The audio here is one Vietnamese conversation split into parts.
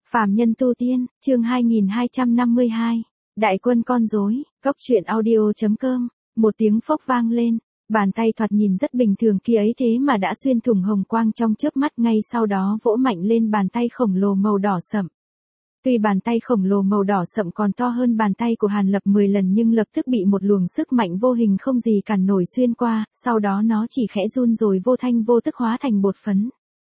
Phàm nhân tu tiên, chương 2252. Đại quân con rối, Cốc truyện audio.com. Một tiếng phốc vang lên, bàn tay thoạt nhìn rất bình thường kia ấy thế mà đã xuyên thủng hồng quang trong chớp mắt, ngay sau đó vỗ mạnh lên bàn tay khổng lồ màu đỏ sậm. Tuy bàn tay khổng lồ màu đỏ sậm còn to hơn bàn tay của Hàn Lập 10 lần nhưng lập tức bị một luồng sức mạnh vô hình không gì cản nổi xuyên qua, sau đó nó chỉ khẽ run rồi vô thanh vô tức hóa thành bột phấn.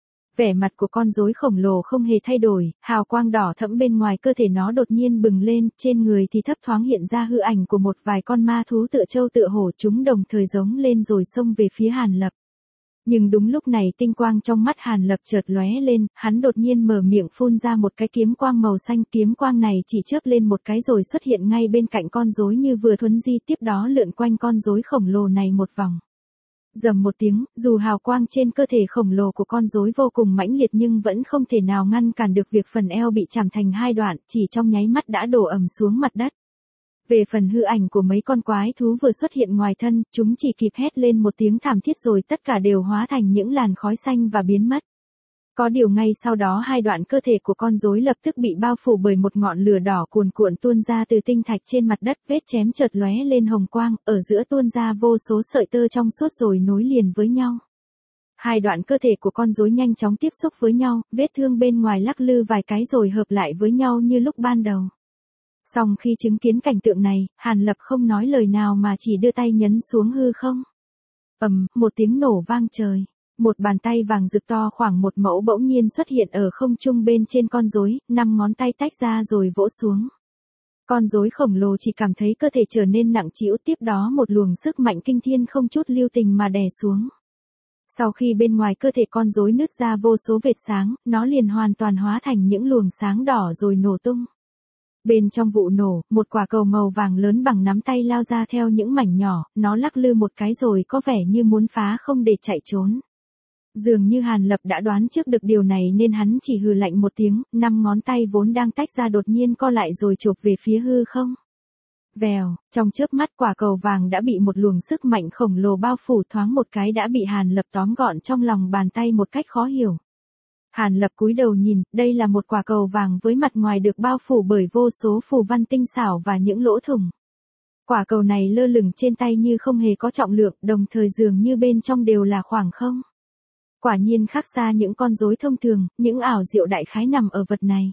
Vẻ mặt của con rối khổng lồ không hề thay đổi, hào quang đỏ thẫm bên ngoài cơ thể nó đột nhiên bừng lên, trên người thì thấp thoáng hiện ra hư ảnh của một vài con ma thú tựa trâu tựa hổ, chúng đồng thời giống lên rồi xông về phía Hàn Lập. Nhưng đúng lúc này tinh quang trong mắt Hàn Lập chợt lóe lên, hắn đột nhiên mở miệng phun ra một cái kiếm quang màu xanh, kiếm quang này chỉ chớp lên một cái rồi xuất hiện ngay bên cạnh con rối như vừa thuấn di, tiếp đó lượn quanh con rối khổng lồ này một vòng. Rầm một tiếng, dù hào quang trên cơ thể khổng lồ của con rối vô cùng mãnh liệt nhưng vẫn không thể nào ngăn cản được việc phần eo bị chảm thành hai đoạn, chỉ trong nháy mắt đã đổ ầm xuống mặt đất. Về phần hư ảnh của mấy con quái thú vừa xuất hiện ngoài thân, chúng chỉ kịp hét lên một tiếng thảm thiết rồi tất cả đều hóa thành những làn khói xanh và biến mất. Có điều ngay sau đó hai đoạn cơ thể của con rối lập tức bị bao phủ bởi một ngọn lửa đỏ cuồn cuộn tuôn ra từ tinh thạch trên mặt đất, vết chém chợt lóe lên hồng quang, ở giữa tuôn ra vô số sợi tơ trong suốt rồi nối liền với nhau. Hai đoạn cơ thể của con rối nhanh chóng tiếp xúc với nhau, vết thương bên ngoài lắc lư vài cái rồi hợp lại với nhau như lúc ban đầu. Song khi chứng kiến cảnh tượng này, Hàn Lập không nói lời nào mà chỉ đưa tay nhấn xuống hư không. Một tiếng nổ vang trời. Một bàn tay vàng rực to khoảng một mẫu bỗng nhiên xuất hiện ở không trung bên trên con rối, 5 ngón tay tách ra rồi vỗ xuống. Con rối khổng lồ chỉ cảm thấy cơ thể trở nên nặng trĩu, tiếp đó một luồng sức mạnh kinh thiên không chút lưu tình mà đè xuống. Sau khi bên ngoài cơ thể con rối nứt ra vô số vệt sáng, nó liền hoàn toàn hóa thành những luồng sáng đỏ rồi nổ tung. Bên trong vụ nổ, một quả cầu màu vàng lớn bằng nắm tay lao ra theo những mảnh nhỏ, nó lắc lư một cái rồi có vẻ như muốn phá không để chạy trốn. Dường như Hàn Lập đã đoán trước được điều này nên hắn chỉ hừ lạnh một tiếng, 5 ngón tay vốn đang tách ra đột nhiên co lại rồi chộp về phía hư không. Vèo, trong chớp mắt quả cầu vàng đã bị một luồng sức mạnh khổng lồ bao phủ, thoáng một cái đã bị Hàn Lập tóm gọn trong lòng bàn tay một cách khó hiểu. Hàn Lập cúi đầu nhìn, đây là một quả cầu vàng với mặt ngoài được bao phủ bởi vô số phù văn tinh xảo và những lỗ thủng. Quả cầu này lơ lửng trên tay như không hề có trọng lượng, đồng thời dường như bên trong đều là khoảng không. Quả nhiên khác xa những con rối thông thường, những ảo diệu đại khái nằm ở vật này.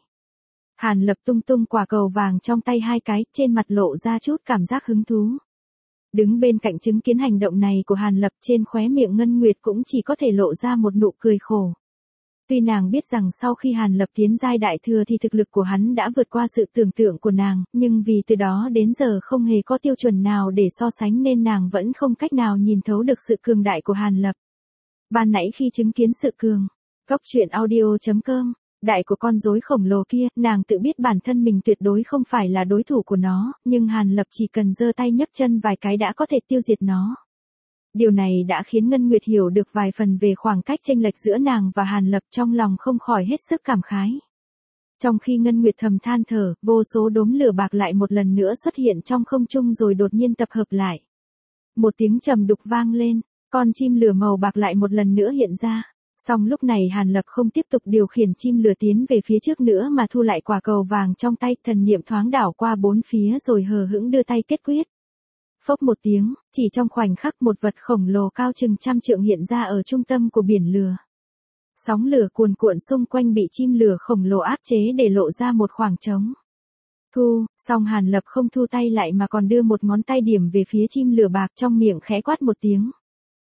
Hàn Lập tung tung quả cầu vàng trong tay hai cái, trên mặt lộ ra chút cảm giác hứng thú. Đứng bên cạnh chứng kiến hành động này của Hàn Lập, trên khóe miệng Ngân Nguyệt cũng chỉ có thể lộ ra một nụ cười khổ. Tuy nàng biết rằng sau khi Hàn Lập tiến giai đại thừa thì thực lực của hắn đã vượt qua sự tưởng tượng của nàng, nhưng vì từ đó đến giờ không hề có tiêu chuẩn nào để so sánh nên nàng vẫn không cách nào nhìn thấu được sự cường đại của Hàn Lập. Ban nãy khi chứng kiến sự Cốc truyện audio.com, đại của con rối khổng lồ kia, nàng tự biết bản thân mình tuyệt đối không phải là đối thủ của nó, nhưng Hàn Lập chỉ cần giơ tay nhấc chân vài cái đã có thể tiêu diệt nó. Điều này đã khiến Ngân Nguyệt hiểu được vài phần về khoảng cách chênh lệch giữa nàng và Hàn Lập, trong lòng không khỏi hết sức cảm khái. Trong khi Ngân Nguyệt thầm than thở, vô số đốm lửa bạc lại một lần nữa xuất hiện trong không trung rồi đột nhiên tập hợp lại. Một tiếng trầm đục vang lên, con chim lửa màu bạc lại một lần nữa hiện ra. Song lúc này Hàn Lập không tiếp tục điều khiển chim lửa tiến về phía trước nữa mà thu lại quả cầu vàng trong tay, thần niệm thoáng đảo qua bốn phía rồi hờ hững đưa tay kết quyết. Phốc một tiếng, chỉ trong khoảnh khắc một vật khổng lồ cao chừng 100 trượng hiện ra ở trung tâm của biển lửa. Sóng lửa cuồn cuộn xung quanh bị chim lửa khổng lồ áp chế để lộ ra một khoảng trống. Song Hàn Lập không thu tay lại mà còn đưa một ngón tay điểm về phía chim lửa bạc, trong miệng khẽ quát một tiếng.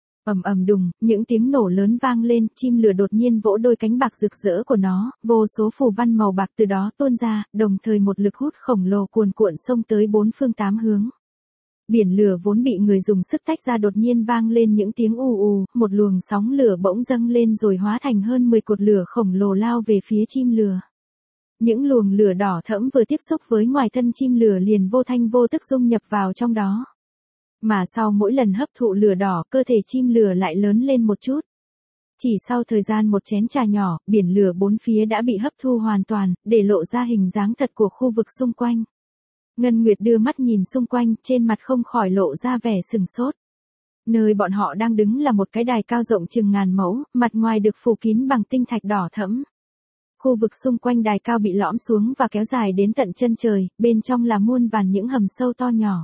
Đùng, những tiếng nổ lớn vang lên, chim lửa đột nhiên vỗ đôi cánh bạc rực rỡ của nó, vô số phù văn màu bạc từ đó tuôn ra, đồng thời một lực hút khổng lồ cuồn cuộn xông tới bốn phương tám hướng. Biển lửa vốn bị người dùng sức tách ra đột nhiên vang lên những tiếng ù ù, một luồng sóng lửa bỗng dâng lên rồi hóa thành hơn 10 cột lửa khổng lồ lao về phía chim lửa. Những luồng lửa đỏ thẫm vừa tiếp xúc với ngoài thân chim lửa liền vô thanh vô tức dung nhập vào trong đó. Mà sau mỗi lần hấp thụ lửa đỏ, cơ thể chim lửa lại lớn lên một chút. Chỉ sau thời gian một chén trà nhỏ, biển lửa bốn phía đã bị hấp thu hoàn toàn, để lộ ra hình dáng thật của khu vực xung quanh. Ngân Nguyệt đưa mắt nhìn xung quanh, trên mặt không khỏi lộ ra vẻ sừng sốt. Nơi bọn họ đang đứng là một cái đài cao rộng chừng ngàn mẫu, mặt ngoài được phủ kín bằng tinh thạch đỏ thẫm. Khu vực xung quanh đài cao bị lõm xuống và kéo dài đến tận chân trời, bên trong là muôn vàn những hầm sâu to nhỏ.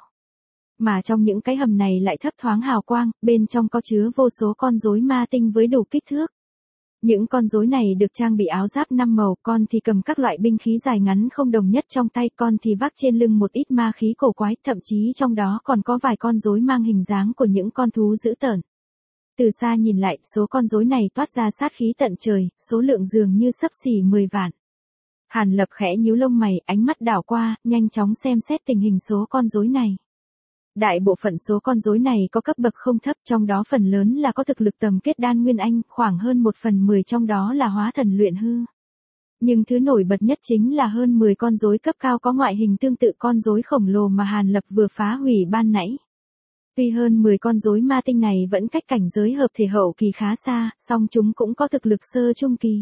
Mà trong những cái hầm này lại thấp thoáng hào quang, bên trong có chứa vô số con rối ma tinh với đủ kích thước. Những con rối này được trang bị áo giáp 5 màu, con thì cầm các loại binh khí dài ngắn không đồng nhất trong tay, con thì vác trên lưng một ít ma khí cổ quái, thậm chí trong đó còn có vài con rối mang hình dáng của những con thú dữ tợn. Từ xa nhìn lại, số con rối này toát ra sát khí tận trời, số lượng dường như xấp xỉ 10 vạn. Hàn Lập khẽ nhíu lông mày, ánh mắt đảo qua, nhanh chóng xem xét tình hình số con rối này. Đại bộ phận số con rối này có cấp bậc không thấp, trong đó phần lớn là có thực lực tầm kết đan nguyên anh, khoảng hơn 1/10 trong đó là hóa thần luyện hư. Nhưng thứ nổi bật nhất chính là hơn 10 con rối cấp cao có ngoại hình tương tự con rối khổng lồ mà Hàn Lập vừa phá hủy ban nãy. Tuy hơn 10 con rối ma tinh này vẫn cách cảnh giới hợp thể hậu kỳ khá xa, song chúng cũng có thực lực sơ trung kỳ.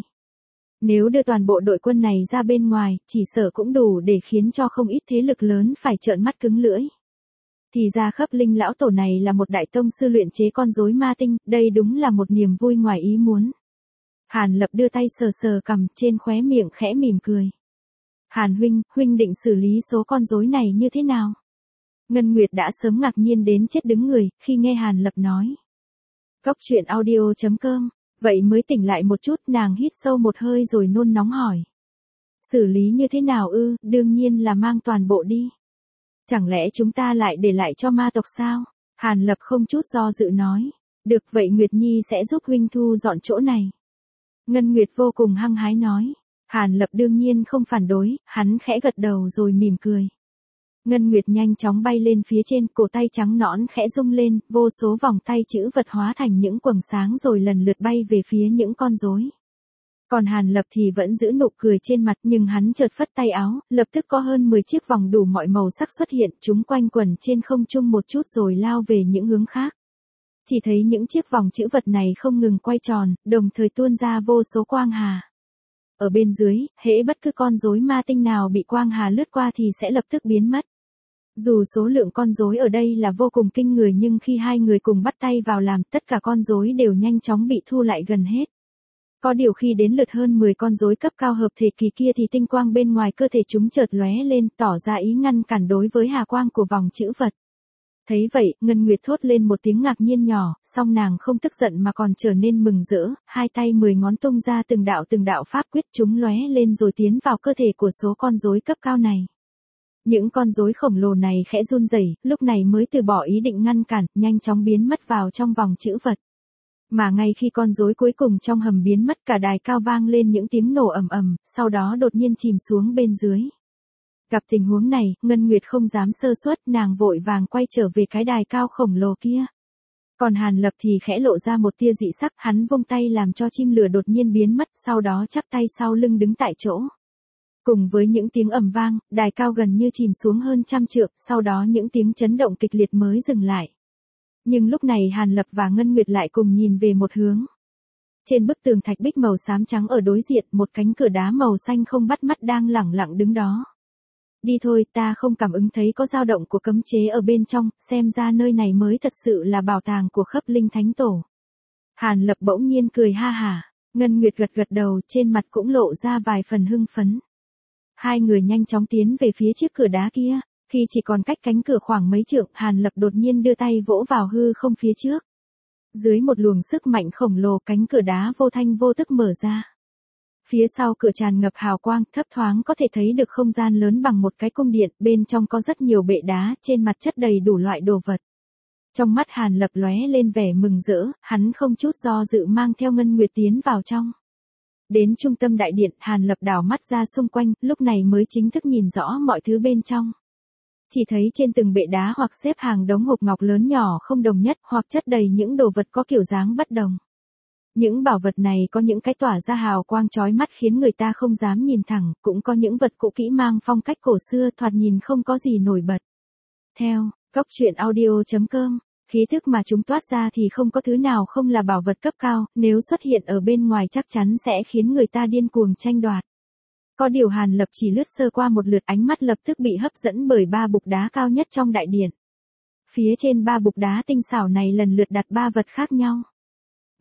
Nếu đưa toàn bộ đội quân này ra bên ngoài, chỉ sợ cũng đủ để khiến cho không ít thế lực lớn phải trợn mắt cứng lưỡi. Thì ra Khấp Linh lão tổ này là một đại tông sư luyện chế con rối ma tinh, đây đúng là một niềm vui ngoài ý muốn. Hàn Lập đưa tay sờ sờ cằm, trên khóe miệng khẽ mỉm cười. Hàn huynh định xử lý số con rối này như thế nào? Ngân Nguyệt đã sớm ngạc nhiên đến chết đứng người, khi nghe Hàn Lập nói. Cốc truyện audio.com, vậy mới tỉnh lại một chút, nàng hít sâu một hơi rồi nôn nóng hỏi. Xử lý như thế nào ư? Đương nhiên là mang toàn bộ đi. Chẳng lẽ chúng ta lại để lại cho ma tộc sao? Hàn Lập không chút do dự nói. Được vậy Nguyệt Nhi sẽ giúp huynh thu dọn chỗ này. Ngân Nguyệt vô cùng hăng hái nói. Hàn Lập đương nhiên không phản đối, hắn khẽ gật đầu rồi mỉm cười. Ngân Nguyệt nhanh chóng bay lên phía trên, cổ tay trắng nõn khẽ rung lên, vô số vòng tay chữ vật hóa thành những quầng sáng rồi lần lượt bay về phía những con rối. Còn Hàn Lập thì vẫn giữ nụ cười trên mặt, nhưng hắn chợt phất tay áo, lập tức có hơn 10 chiếc vòng đủ mọi màu sắc xuất hiện, chúng quanh quẩn trên không trung một chút rồi lao về những hướng khác. Chỉ thấy những chiếc vòng chữ vật này không ngừng quay tròn, đồng thời tuôn ra vô số quang hà. Ở bên dưới, hễ bất cứ con rối ma tinh nào bị quang hà lướt qua thì sẽ lập tức biến mất. Dù số lượng con rối ở đây là vô cùng kinh người nhưng khi hai người cùng bắt tay vào làm, tất cả con rối đều nhanh chóng bị thu lại gần hết. Có điều khi đến lượt hơn 10 con rối cấp cao hợp thể kỳ kia thì tinh quang bên ngoài cơ thể chúng chợt lóe lên, tỏ ra ý ngăn cản đối với hà quang của vòng chữ vật. Thấy vậy, Ngân Nguyệt thốt lên một tiếng ngạc nhiên nhỏ, song nàng không tức giận mà còn trở nên mừng rỡ, hai tay 10 ngón tung ra từng đạo pháp quyết, chúng lóe lên rồi tiến vào cơ thể của số con rối cấp cao này. Những con rối khổng lồ này khẽ run rẩy, lúc này mới từ bỏ ý định ngăn cản, nhanh chóng biến mất vào trong vòng chữ vật. Mà ngay khi con rối cuối cùng trong hầm biến mất, cả đài cao vang lên những tiếng nổ ầm ầm, sau đó đột nhiên chìm xuống bên dưới. Gặp tình huống này, Ngân Nguyệt không dám sơ suất, nàng vội vàng quay trở về cái đài cao khổng lồ kia. Còn Hàn Lập thì khẽ lộ ra một tia dị sắc, hắn vung tay làm cho chim lửa đột nhiên biến mất, sau đó chắp tay sau lưng đứng tại chỗ. Cùng với những tiếng ầm vang, đài cao gần như chìm xuống hơn trăm trượng, sau đó những tiếng chấn động kịch liệt mới dừng lại. Nhưng lúc này Hàn Lập và Ngân Nguyệt lại cùng nhìn về một hướng. Trên bức tường thạch bích màu xám trắng ở đối diện, một cánh cửa đá màu xanh không bắt mắt đang lẳng lặng đứng đó. Đi thôi, ta không cảm ứng thấy có dao động của cấm chế ở bên trong, xem ra nơi này mới thật sự là bảo tàng của Khấp Linh Thánh Tổ. Hàn Lập bỗng nhiên cười ha hả, Ngân Nguyệt gật gật đầu, trên mặt cũng lộ ra vài phần hưng phấn. Hai người nhanh chóng tiến về phía chiếc cửa đá kia, khi chỉ còn cách cánh cửa khoảng mấy trượng, Hàn Lập đột nhiên đưa tay vỗ vào hư không phía trước. Dưới một luồng sức mạnh khổng lồ, cánh cửa đá vô thanh vô tức mở ra. Phía sau cửa tràn ngập hào quang, thấp thoáng có thể thấy được không gian lớn bằng một cái cung điện, bên trong có rất nhiều bệ đá, trên mặt chất đầy đủ loại đồ vật. Trong mắt Hàn Lập lóe lên vẻ mừng rỡ, hắn không chút do dự mang theo Ngân Nguyệt tiến vào trong. Đến trung tâm đại điện, Hàn Lập đảo mắt ra xung quanh, lúc này mới chính thức nhìn rõ mọi thứ bên trong. Chỉ thấy trên từng bệ đá hoặc xếp hàng đống hộp ngọc lớn nhỏ không đồng nhất, hoặc chất đầy những đồ vật có kiểu dáng bất đồng. Những bảo vật này có những cái tỏa ra hào quang chói mắt khiến người ta không dám nhìn thẳng, cũng có những vật cũ kỹ mang phong cách cổ xưa thoạt nhìn không có gì nổi bật. Theo Cốc truyện audio.com, khí thức mà chúng toát ra thì không có thứ nào không là bảo vật cấp cao, nếu xuất hiện ở bên ngoài chắc chắn sẽ khiến người ta điên cuồng tranh đoạt. Có điều Hàn Lập chỉ lướt sơ qua một lượt, ánh mắt lập tức bị hấp dẫn bởi 3 bục đá cao nhất trong đại điện. Phía trên 3 bục đá tinh xảo này lần lượt đặt 3 vật khác nhau.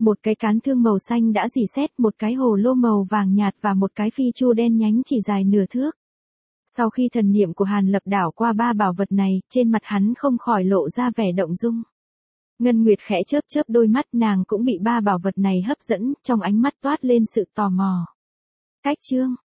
một cái cán thương màu xanh đã rỉ sét, một cái hồ lô màu vàng nhạt và một cái phi chu đen nhánh chỉ dài nửa thước. Sau khi thần niệm của Hàn Lập đảo qua ba bảo vật này, trên mặt hắn không khỏi lộ ra vẻ động dung. Ngân Nguyệt khẽ chớp chớp đôi mắt, nàng cũng bị ba bảo vật này hấp dẫn, trong ánh mắt toát lên sự tò mò. Cách chương